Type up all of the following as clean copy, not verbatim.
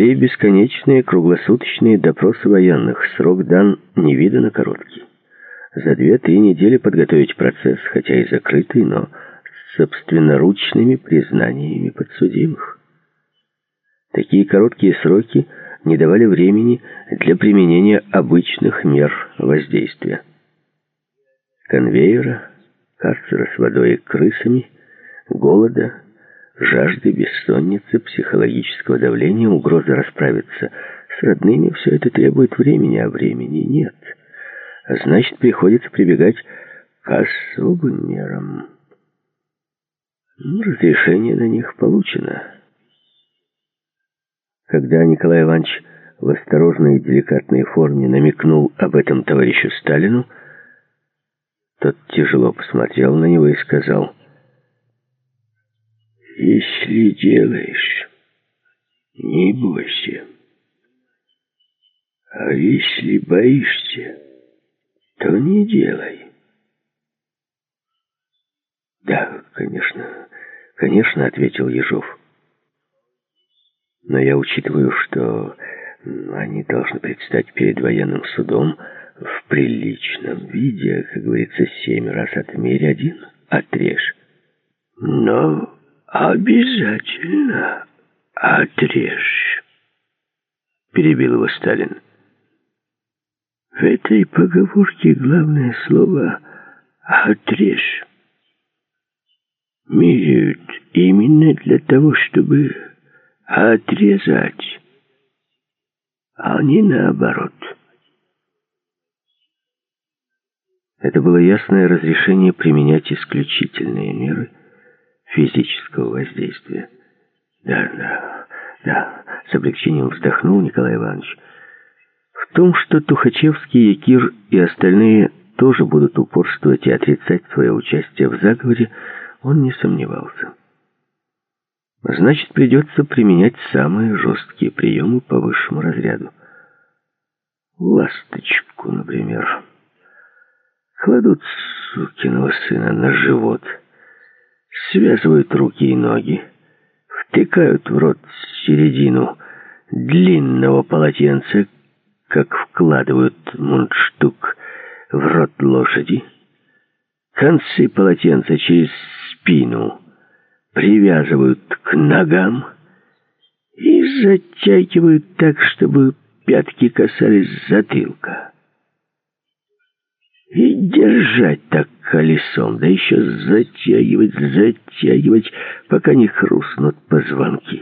Сей бесконечные круглосуточные допросы военных. Срок дан невиданно короткий. За 2-3 недели подготовить процесс, хотя и закрытый, но с собственноручными признаниями подсудимых. Такие короткие сроки не давали времени для применения обычных мер воздействия. Конвейера, карцера с водой и крысами, голода, жажды, бессонницы, психологического давления, угроза расправиться с родными — все это требует времени, а времени нет. А значит, приходится прибегать к особым мерам. Разрешение на них получено. Когда Николай Иванович в осторожной и деликатной форме намекнул об этом товарищу Сталину, тот тяжело посмотрел на него и сказал: «Если делаешь, не бойся. А если боишься, то не делай». «Да, конечно», — ответил Ежов. «Но я учитываю, что они должны предстать перед военным судом в приличном виде, как говорится, 7 раз отмерь, 1 отрежь». «Но обязательно отрежь», — перебил его Сталин. В этой поговорке главное слово «отрежь». Меряют именно для того, чтобы отрезать, а не наоборот. Это было ясное разрешение применять исключительные меры физического воздействия. Да, с облегчением вздохнул Николай Иванович. В том, что Тухачевский, Якир и остальные тоже будут упорствовать и отрицать свое участие в заговоре, он не сомневался. Значит, придется применять самые жесткие приемы по высшему разряду. Ласточку, например. Кладут сукиного сына на живот, связывают руки и ноги, втыкают в рот середину длинного полотенца, как вкладывают мундштук в рот лошади, концы полотенца через спину привязывают к ногам и затягивают так, чтобы пятки касались затылка. И держать так колесом, да еще затягивать, пока не хрустнут позвонки.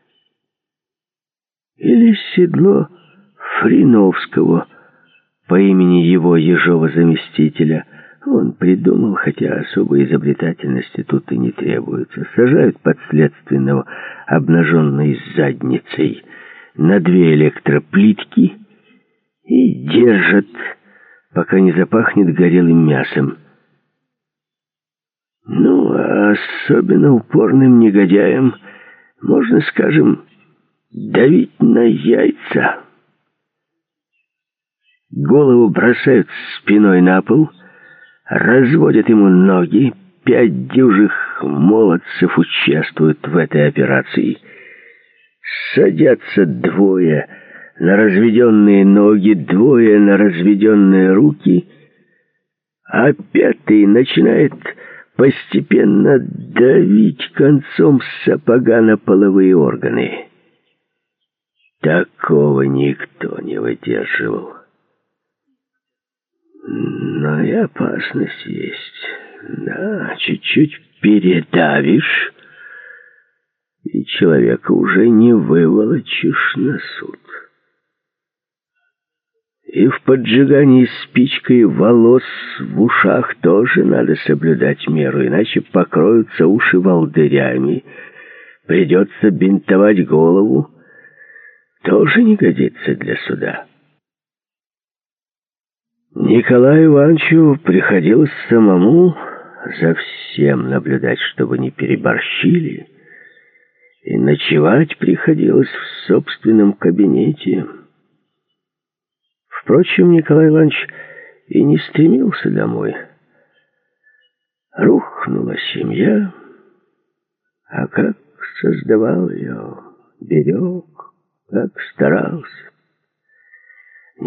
Или седло Фриновского по имени его Ежова заместителя он придумал, хотя особой изобретательности тут и не требуется. Сажают подследственного обнаженной задницей на 2 электроплитки и держат, пока не запахнет горелым мясом. Ну, а особенно упорным негодяям можно, скажем, давить на яйца. Голову бросают спиной на пол, разводят ему ноги, 5 дюжих молодцев участвуют в этой операции. Садятся 2 на разведенные ноги, 2 на разведенные руки, а 5 начинает постепенно давить концом сапога на половые органы. Такого никто не выдерживал. Но и опасность есть. Да, чуть-чуть передавишь, и человека уже не выволочишь на суд. И в поджигании спичкой волос в ушах тоже надо соблюдать меру, иначе покроются уши волдырями, придется бинтовать голову. Тоже не годится для суда. Николаю Ивановичу приходилось самому за всем наблюдать, чтобы не переборщили, и ночевать приходилось в собственном кабинете. Впрочем, Николай Иванович и не стремился домой. Рухнула семья, а как создавал ее, берег. Как старался.